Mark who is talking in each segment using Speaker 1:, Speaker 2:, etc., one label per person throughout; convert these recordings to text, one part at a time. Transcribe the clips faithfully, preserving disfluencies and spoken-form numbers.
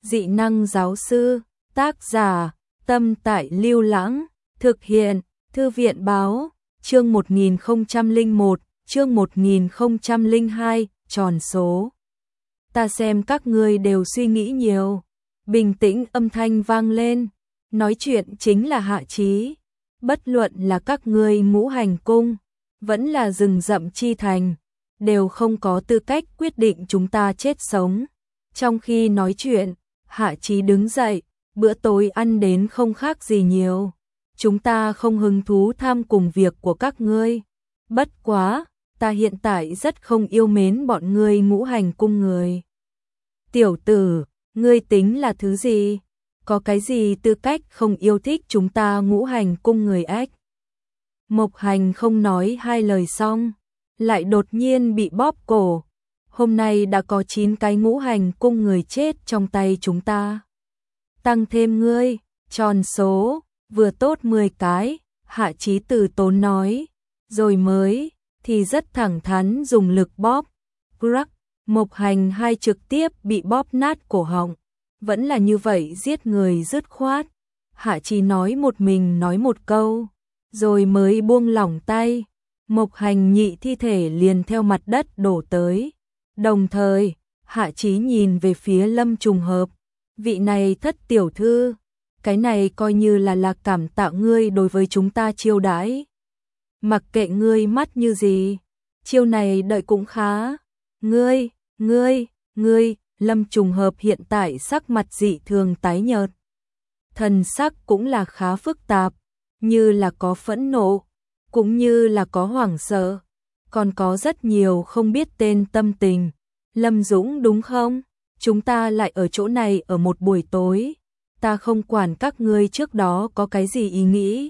Speaker 1: Dị năng giáo sư, tác giả, Tâm Tại Lưu Lãng, thực hiện, Thư viện báo, chương một nghìn không trăm lẻ một, chương một nghìn không trăm lẻ hai, tròn số. Ta xem các ngươi đều suy nghĩ nhiều. Bình tĩnh âm thanh vang lên, nói chuyện chính là Hạ Chí. Bất luận là các ngươi Ngũ Hành Cung, vẫn là Rừng Rậm Chi Thành, đều không có tư cách quyết định chúng ta chết sống. Trong khi nói chuyện, Hạ Chí đứng dậy, bữa tối ăn đến không khác gì nhiều. Chúng ta không hứng thú tham cùng việc của các ngươi. Bất quá, ta hiện tại rất không yêu mến bọn ngươi Ngũ Hành Cung người. Tiểu tử, ngươi tính là thứ gì? Có cái gì tư cách không yêu thích chúng ta Ngũ Hành Cung người ếch? Mộc Hành không nói hai lời xong, lại đột nhiên bị bóp cổ. Hôm nay đã có chín cái Ngũ Hành Cung người chết trong tay chúng ta. Tăng thêm ngươi, tròn số, vừa tốt mười cái, Hạ Chí từ tốn nói, rồi mới, thì rất thẳng thắn dùng lực bóp. Crack, Mộc Hành hai trực tiếp bị bóp nát cổ họng. Vẫn là như vậy giết người dứt khoát. Hạ Chí nói một mình nói một câu, rồi mới buông lỏng tay. Mộc Hành nhị thi thể liền theo mặt đất đổ tới. Đồng thời, Hạ Chí nhìn về phía Lâm Trùng Hợp. Vị này thất tiểu thư, cái này coi như là là cảm tạ ngươi đối với chúng ta chiêu đãi. Mặc kệ ngươi mắt như gì, chiêu này đợi cũng khá. Ngươi, ngươi, ngươi, Lâm Trùng Hợp hiện tại sắc mặt dị thường tái nhợt. Thần sắc cũng là khá phức tạp, như là có phẫn nộ, cũng như là có hoảng sợ, còn có rất nhiều không biết tên tâm tình. Lâm Dũng đúng không? Chúng ta lại ở chỗ này ở một buổi tối. Ta không quản các ngươi trước đó có cái gì ý nghĩ.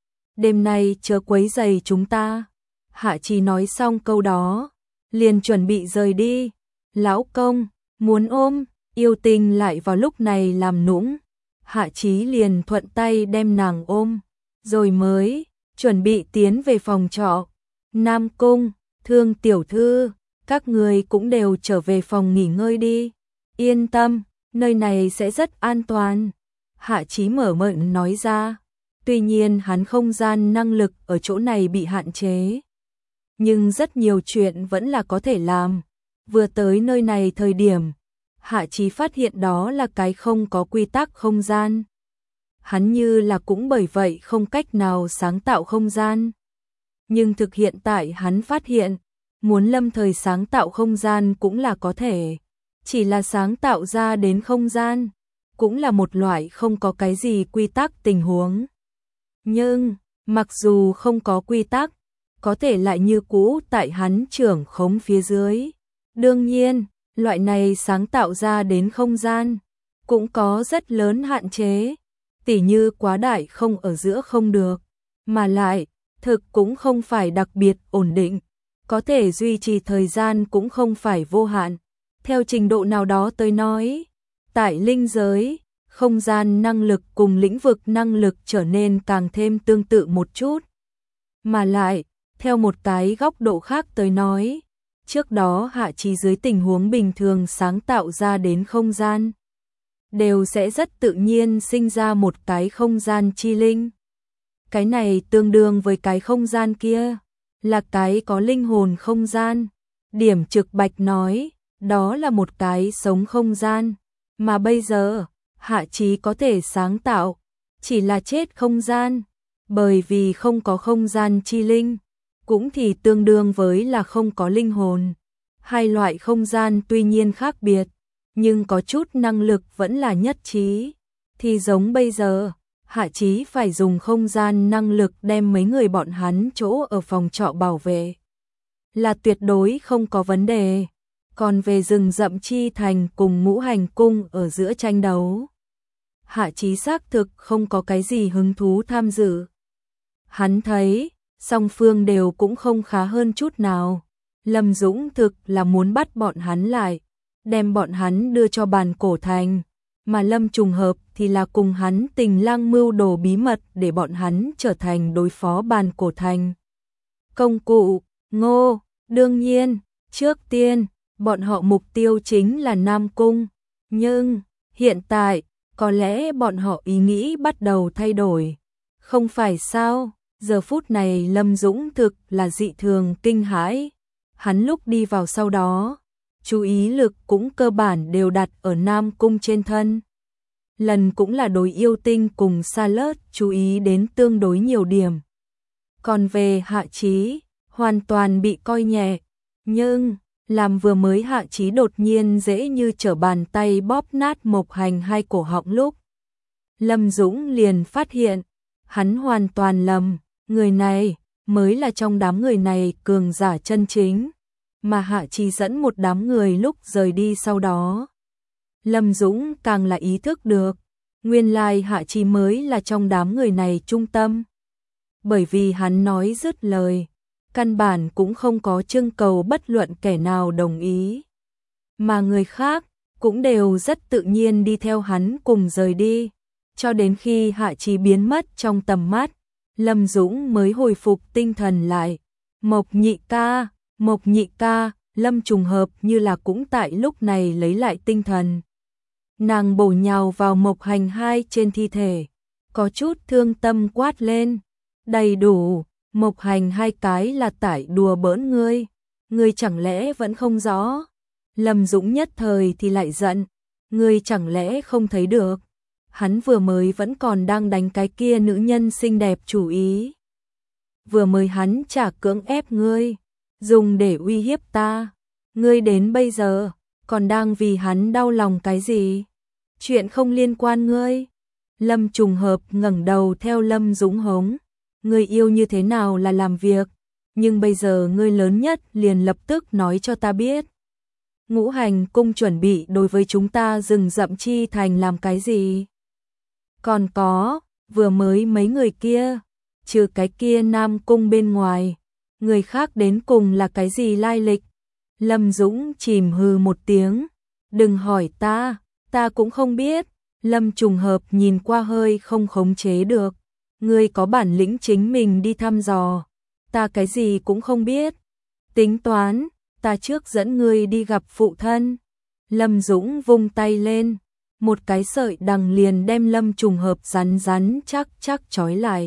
Speaker 1: Đêm nay chớ quấy rầy chúng ta. Hạ Chí nói xong câu đó, liền chuẩn bị rời đi. Lão công, muốn ôm, yêu tình lại vào lúc này làm nũng. Hạ Chí liền thuận tay đem nàng ôm, rồi mới chuẩn bị tiến về phòng trọ. Nam Cung, Thương tiểu thư, các người cũng đều trở về phòng nghỉ ngơi đi. Yên tâm, nơi này sẽ rất an toàn. Hạ Chí mở miệng nói ra. Tuy nhiên hắn không gian năng lực ở chỗ này bị hạn chế, nhưng rất nhiều chuyện vẫn là có thể làm. Vừa tới nơi này thời điểm, Hạ Chí phát hiện đó là cái không có quy tắc không gian. Hắn như là cũng bởi vậy không cách nào sáng tạo không gian. Nhưng thực hiện tại hắn phát hiện, muốn lâm thời sáng tạo không gian cũng là có thể. Chỉ là sáng tạo ra đến không gian, cũng là một loại không có cái gì quy tắc tình huống. Nhưng, mặc dù không có quy tắc, có thể lại như cũ tại hắn trưởng khống phía dưới. Đương nhiên, loại này sáng tạo ra đến không gian, cũng có rất lớn hạn chế. Tỉ như quá đại không ở giữa không được, mà lại, thực cũng không phải đặc biệt ổn định. Có thể duy trì thời gian cũng không phải vô hạn. Theo trình độ nào đó tới nói, tại linh giới, không gian năng lực cùng lĩnh vực năng lực trở nên càng thêm tương tự một chút. Mà lại, theo một cái góc độ khác tới nói, trước đó Hạ Chí dưới tình huống bình thường sáng tạo ra đến không gian, đều sẽ rất tự nhiên sinh ra một cái không gian chi linh. Cái này tương đương với cái không gian kia, là cái có linh hồn không gian. Điểm Trực Bạch nói, đó là một cái sống không gian, mà bây giờ, Hạ Chí có thể sáng tạo, chỉ là chết không gian, bởi vì không có không gian chi linh, cũng thì tương đương với là không có linh hồn. Hai loại không gian tuy nhiên khác biệt, nhưng có chút năng lực vẫn là nhất trí. Thì giống bây giờ, Hạ Chí phải dùng không gian năng lực đem mấy người bọn hắn chỗ ở phòng trọ bảo vệ, là tuyệt đối không có vấn đề. Còn về Rừng Rậm Chi Thành cùng Ngũ Hành Cung ở giữa tranh đấu, Hạ Chí xác thực không có cái gì hứng thú tham dự. Hắn thấy, song phương đều cũng không khá hơn chút nào. Lâm Dũng thực là muốn bắt bọn hắn lại, đem bọn hắn đưa cho Bàn Cổ Thành, mà Lâm Trùng Hợp thì là cùng hắn tình lang mưu đồ bí mật để bọn hắn trở thành đối phó Bàn Cổ Thành công cụ. Ngô, đương nhiên, trước tiên, bọn họ mục tiêu chính là Nam Cung, nhưng Hiện tại, có lẽ bọn họ ý nghĩ bắt đầu thay đổi. Không phải sao, giờ phút này Lâm Dũng thực là dị thường kinh hãi. Hắn lúc đi vào sau đó, chú ý lực cũng cơ bản đều đặt ở Nam Cung trên thân. Lần cũng là đối yêu tinh cùng Sa Lớt chú ý đến tương đối nhiều điểm. Còn về Hạ Chí, hoàn toàn bị coi nhẹ. Nhưng, làm vừa mới Hạ Chí đột nhiên dễ như trở bàn tay bóp nát Mộc Hành hai cổ họng lúc. Lâm Dũng liền phát hiện, hắn hoàn toàn lầm, người này mới là trong đám người này cường giả chân chính, mà Hạ Chí dẫn một đám người lúc rời đi sau đó. Lâm Dũng càng là ý thức được, nguyên lai Hạ Chí mới là trong đám người này trung tâm. Bởi vì hắn nói dứt lời, căn bản cũng không có trưng cầu bất luận kẻ nào đồng ý. Mà người khác cũng đều rất tự nhiên đi theo hắn cùng rời đi. Cho đến khi Hạ Chí biến mất trong tầm mắt, Lâm Dũng mới hồi phục tinh thần lại. Mộc nhị ca, Mộc nhị ca, Lâm trùng hợp như là cũng tại lúc này lấy lại tinh thần. Nàng bổ nhào vào Mộc Hành hai trên thi thể, có chút thương tâm quát lên. Đầy đủ, Mộc Hành hai cái là tải đùa bỡn ngươi, ngươi chẳng lẽ vẫn không rõ. Lâm Dũng nhất thời thì lại giận, ngươi chẳng lẽ không thấy được. Hắn vừa mới vẫn còn đang đánh cái kia nữ nhân xinh đẹp chủ ý. Vừa mới hắn chả cưỡng ép ngươi, dùng để uy hiếp ta. Ngươi đến bây giờ, còn đang vì hắn đau lòng cái gì? Chuyện không liên quan ngươi. Lâm trùng hợp ngẩng đầu theo Lâm Dũng hống. Ngươi yêu như thế nào là làm việc, nhưng bây giờ ngươi lớn nhất liền lập tức nói cho ta biết. Ngũ Hành cung chuẩn bị đối với chúng ta rừng rậm chi thành làm cái gì? Còn có, vừa mới mấy người kia, trừ cái kia Nam Cung bên ngoài, người khác đến cùng là cái gì lai lịch? Lâm Dũng chìm hừ một tiếng, đừng hỏi ta, ta cũng không biết. Lâm trùng hợp nhìn qua hơi không khống chế được. Ngươi có bản lĩnh chính mình đi thăm dò, ta cái gì cũng không biết. Tính toán, ta trước dẫn ngươi đi gặp phụ thân. Lâm Dũng vung tay lên, một cái sợi đằng liền đem Lâm trùng hợp rắn rắn chắc chắc trói lại.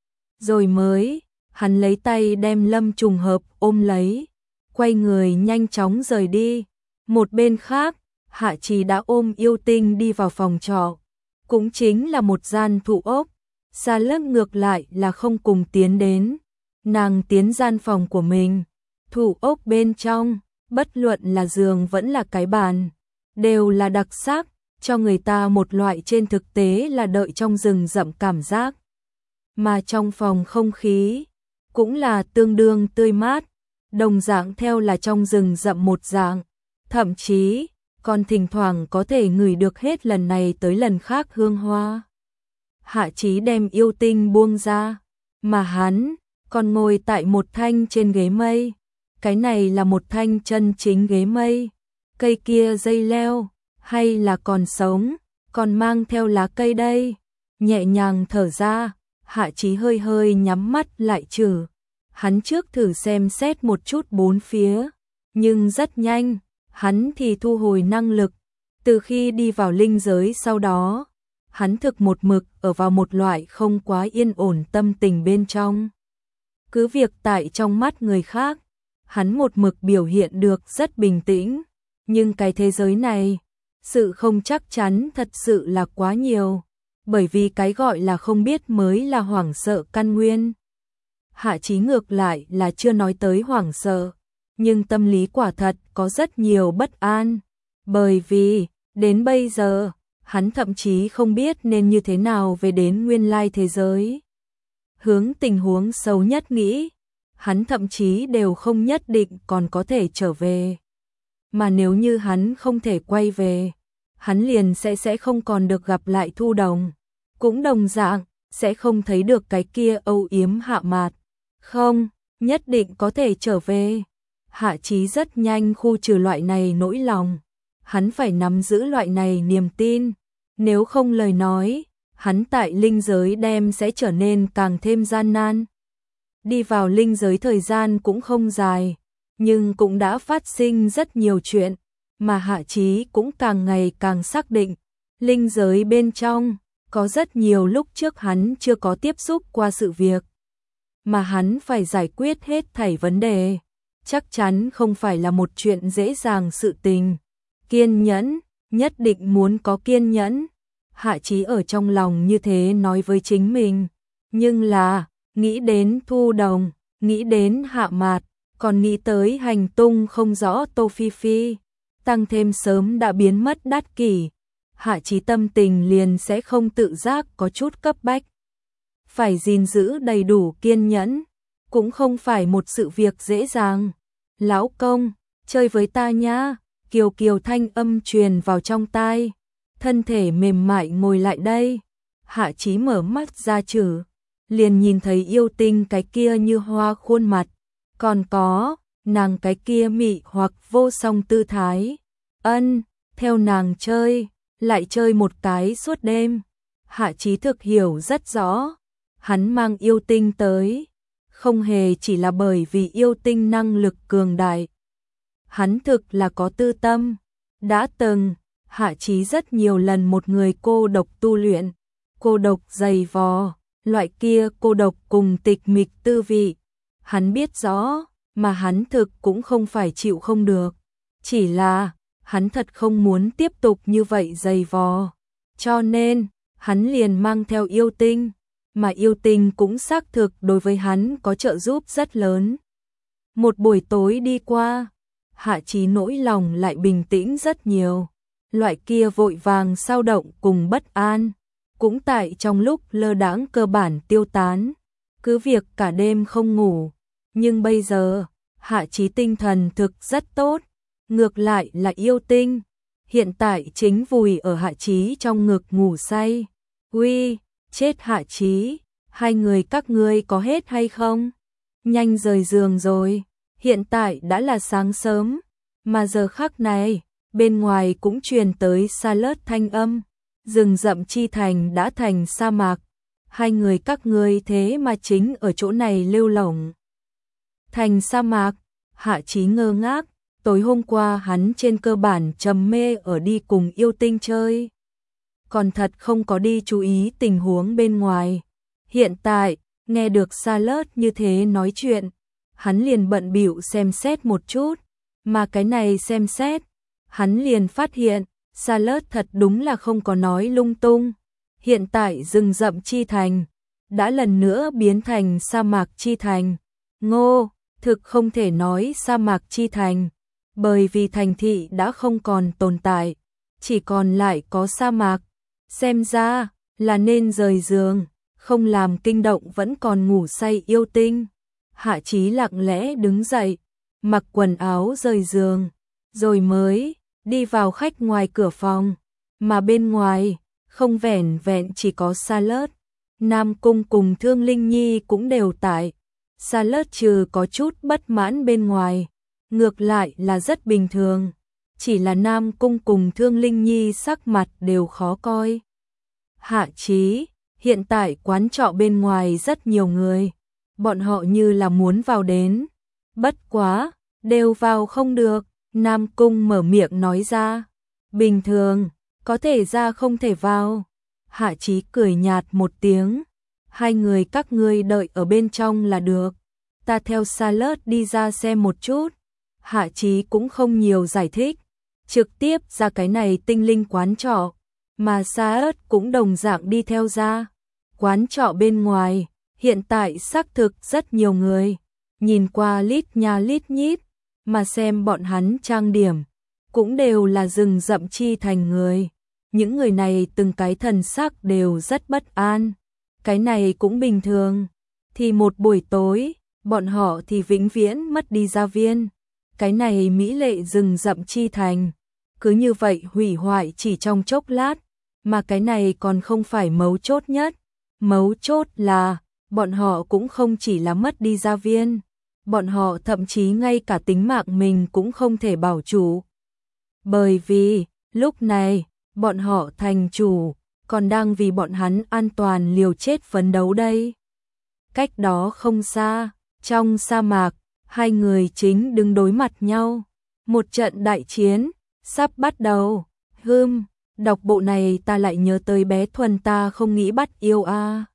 Speaker 1: Rồi mới, hắn lấy tay đem Lâm trùng hợp ôm lấy, quay người nhanh chóng rời đi. Một bên khác, Hạ Chí đã ôm yêu tinh đi vào phòng trọ, cũng chính là một gian thụ ốc. Sa Lớt ngược lại là không cùng tiến đến, nàng tiến gian phòng của mình, thủ ốc bên trong, bất luận là giường vẫn là cái bàn, đều là đặc sắc, cho người ta một loại trên thực tế là đợi trong rừng rậm cảm giác. Mà trong phòng không khí, cũng là tương đương tươi mát, đồng dạng theo là trong rừng rậm một dạng, thậm chí, còn thỉnh thoảng có thể ngửi được hết lần này tới lần khác hương hoa. Hạ Chí đem yêu tinh buông ra, mà hắn còn ngồi tại một thanh trên ghế mây. Cái này là một thanh chân chính ghế mây. Cây kia dây leo, hay là còn sống, còn mang theo lá cây đây. Nhẹ nhàng thở ra, Hạ Chí hơi hơi nhắm mắt lại trừ. Hắn trước thử xem xét một chút bốn phía, nhưng rất nhanh, hắn thì thu hồi năng lực. Từ khi đi vào linh giới sau đó, hắn thực một mực ở vào một loại không quá yên ổn tâm tình bên trong. Cứ việc tại trong mắt người khác, hắn một mực biểu hiện được rất bình tĩnh, nhưng cái thế giới này, sự không chắc chắn thật sự là quá nhiều, bởi vì cái gọi là không biết mới là hoảng sợ căn nguyên. Hạ Chí ngược lại là chưa nói tới hoảng sợ, nhưng tâm lý quả thật có rất nhiều bất an, bởi vì, đến bây giờ, hắn thậm chí không biết nên như thế nào về đến nguyên lai thế giới. Hướng tình huống xấu nhất nghĩ, hắn thậm chí đều không nhất định còn có thể trở về. Mà nếu như hắn không thể quay về, hắn liền sẽ sẽ không còn được gặp lại Thu Đồng. Cũng đồng dạng, sẽ không thấy được cái kia âu yếm Hạ Mạt. Không, nhất định có thể trở về. Hạ Chí rất nhanh khu trừ loại này nỗi lòng. Hắn phải nắm giữ loại này niềm tin. Nếu không lời nói, hắn tại linh giới đem sẽ trở nên càng thêm gian nan. Đi vào linh giới thời gian cũng không dài, nhưng cũng đã phát sinh rất nhiều chuyện, mà Hạ Chí cũng càng ngày càng xác định, Linh giới bên trong, có rất nhiều lúc trước hắn chưa có tiếp xúc qua sự việc, mà hắn phải giải quyết hết thảy vấn đề. Chắc chắn không phải là một chuyện dễ dàng sự tình. Kiên nhẫn, nhất định muốn có kiên nhẫn. Hạ Chí ở trong lòng như thế nói với chính mình. Nhưng là, nghĩ đến Thu Đồng, nghĩ đến Hạ Mạt, còn nghĩ tới hành tung không rõ Tô Phi Phi, tăng thêm sớm đã biến mất Đát Kỷ, Hạ Chí tâm tình liền sẽ không tự giác có chút cấp bách. Phải gìn giữ đầy đủ kiên nhẫn, cũng không phải một sự việc dễ dàng. Lão công, chơi với ta nhá, kiều kiều thanh âm truyền vào trong tai, thân thể mềm mại ngồi lại đây. Hạ Chí mở mắt ra chử, liền nhìn thấy Yêu Tinh cái kia như hoa khuôn mặt, còn có nàng cái kia mị hoặc vô song tư thái. Ân, theo nàng chơi, lại chơi một cái suốt đêm. Hạ Chí thực hiểu rất rõ, hắn mang Yêu Tinh tới, không hề chỉ là bởi vì Yêu Tinh năng lực cường đại. Hắn thực là có tư tâm, đã từng, Hạ Chí rất nhiều lần một người cô độc tu luyện, cô độc dày vò, loại kia cô độc cùng tịch mịch tư vị. Hắn biết rõ, mà hắn thực cũng không phải chịu không được, chỉ là hắn thật không muốn tiếp tục như vậy dày vò. Cho nên, hắn liền mang theo Yêu Tinh, mà Yêu Tinh cũng xác thực đối với hắn có trợ giúp rất lớn. Một buổi tối đi qua, Hạ Chí nỗi lòng lại bình tĩnh rất nhiều. Loại kia vội vàng sao động cùng bất an, cũng tại trong lúc lơ đãng cơ bản tiêu tán. Cứ việc cả đêm không ngủ, nhưng bây giờ, Hạ Chí tinh thần thực rất tốt. Ngược lại là Yêu Tinh, hiện tại chính vùi ở Hạ Chí trong ngực ngủ say. Uy, chết Hạ Chí, hai người các ngươi có hết hay không? Nhanh rời giường rồi, hiện tại đã là sáng sớm, mà giờ khắc này, bên ngoài cũng truyền tới xa lớt thanh âm, rừng rậm chi thành đã thành sa mạc, hai người các ngươi thế mà chính ở chỗ này lưu lỏng. Thành sa mạc, Hạ Chí ngơ ngác, tối hôm qua hắn trên cơ bản trầm mê ở đi cùng Yêu Tinh chơi, còn thật không có đi chú ý tình huống bên ngoài. Hiện tại, nghe được xa lớt như thế nói chuyện, hắn liền bận bịu xem xét một chút, mà cái này xem xét, hắn liền phát hiện, xa lớt thật đúng là không có nói lung tung. Hiện tại rừng rậm chi thành, đã lần nữa biến thành sa mạc chi thành. Ngô, thực không thể nói sa mạc chi thành, bởi vì thành thị đã không còn tồn tại, chỉ còn lại có sa mạc. Xem ra, là nên rời giường, không làm kinh động vẫn còn ngủ say Yêu Tinh. Hạ Chí lặng lẽ đứng dậy, mặc quần áo rời giường, rồi mới đi vào khách ngoài cửa phòng, mà bên ngoài, không vẻn vẹn chỉ có Sa Lớt, Nam Cung cùng Thương Linh Nhi cũng đều tại. Sa Lớt trừ có chút bất mãn bên ngoài, ngược lại là rất bình thường, chỉ là Nam Cung cùng Thương Linh Nhi sắc mặt đều khó coi. Hạ Chí, hiện tại quán trọ bên ngoài rất nhiều người, bọn họ như là muốn vào đến, bất quá, đều vào không được. Nam Cung mở miệng nói ra, bình thường, có thể ra không thể vào. Hạ Chí cười nhạt một tiếng, hai người các ngươi đợi ở bên trong là được, ta theo Sa Lớt đi ra xem một chút. Hạ Chí cũng không nhiều giải thích, trực tiếp ra cái này tinh linh quán trọ, mà Sa Lớt cũng đồng dạng đi theo ra. Quán trọ bên ngoài, hiện tại xác thực rất nhiều người, nhìn qua lít nha lít nhít, mà xem bọn hắn trang điểm, cũng đều là rừng rậm chi thành người. Những người này từng cái thần sắc đều rất bất an, cái này cũng bình thường, thì một buổi tối, bọn họ thì vĩnh viễn mất đi gia viên. Cái này mỹ lệ rừng rậm chi thành, cứ như vậy hủy hoại chỉ trong chốc lát, mà cái này còn không phải mấu chốt nhất. Mấu chốt là, bọn họ cũng không chỉ là mất đi gia viên, bọn họ thậm chí ngay cả tính mạng mình cũng không thể bảo chủ. Bởi vì, lúc này, bọn họ thành chủ, còn đang vì bọn hắn an toàn liều chết phấn đấu đây. Cách đó không xa, trong sa mạc, hai người chính đứng đối mặt nhau. Một trận đại chiến, sắp bắt đầu. Hưm, Đọc bộ này ta lại nhớ tới bé Thuần ta không nghĩ bắt yêu a.